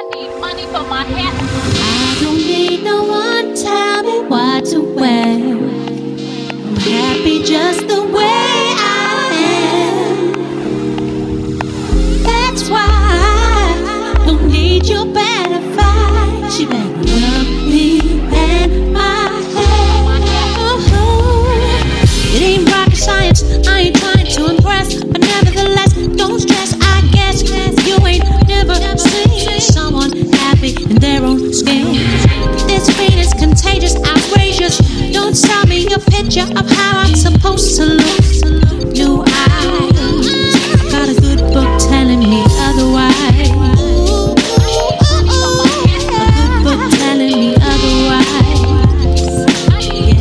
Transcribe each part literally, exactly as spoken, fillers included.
I don't need no one tell me what to wear. I'm happy just the way I am. That's why I don't need your bad advice. You better love me and my hair. Ooh, it ain't rocket science, I ain't trying to impress, but nevertheless, don't stress, I guess you ain't never seen someone happy in their own skin. This pain is contagious, outrageous. Don't sell me a picture of how I'm supposed to look. New eyes, got a good book telling me otherwise. A good book telling me otherwise. Yeah.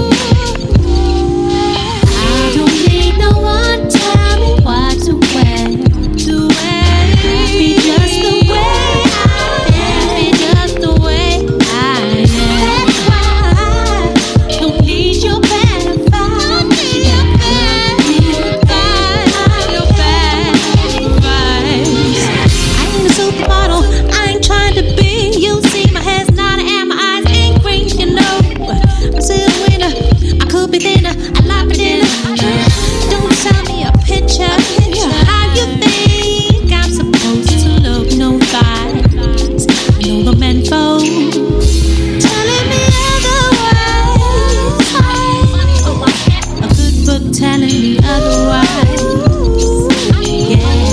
I don't need no one tell me what to wear. To wear, be just the way I am. Be just the way I am. That's why I don't need your bad advice. Your bad advice. Your bad advice. I ain't a supermodel, I ain't trying to be. You see my hair's not and my eyes ain't green, you know. I'm still a winner, I could be thinner, I like my dinner. Don't sell me a picture, how you think I'm supposed to look? No thighs, I know the men folk telling me otherwise. A good book telling me otherwise. Yeah.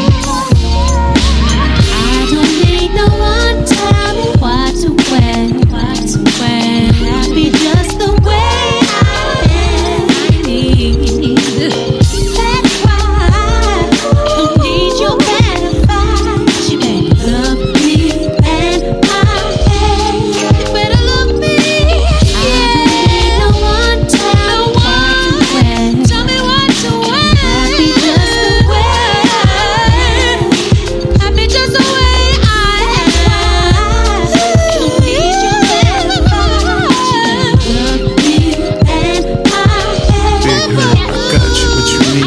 I don't need no one tell me what to wear, what to wear. Happy just the way I am. I need. That's why I don't need your bad advice. You better love me and my hair. You better love me. I don't need no one tell me what to wear. Tell me what to wear. Happy just the way I am. Happy just the way I am. Don't need your bad advice. You better love me and my hair. Big Herb, I got you. What you need?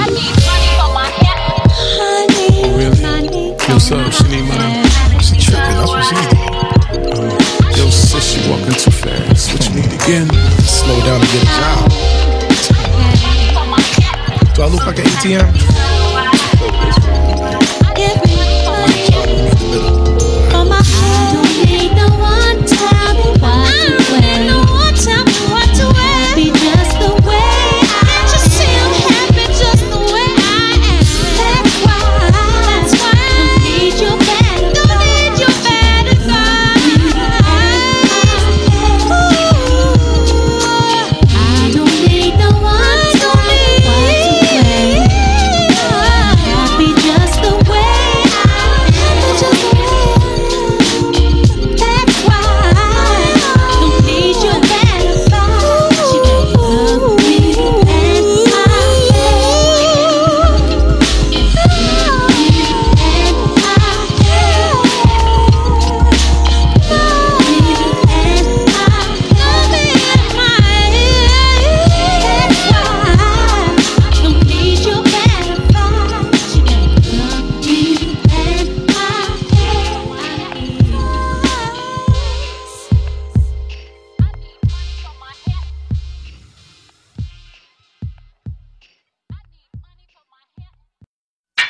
Honey, Really? honey, Yo, so she need money. She tripping. That's what she need. Uh, yo, sis, she walking too fast. What you need again? Slow down and get a job. Do I look like an A T M?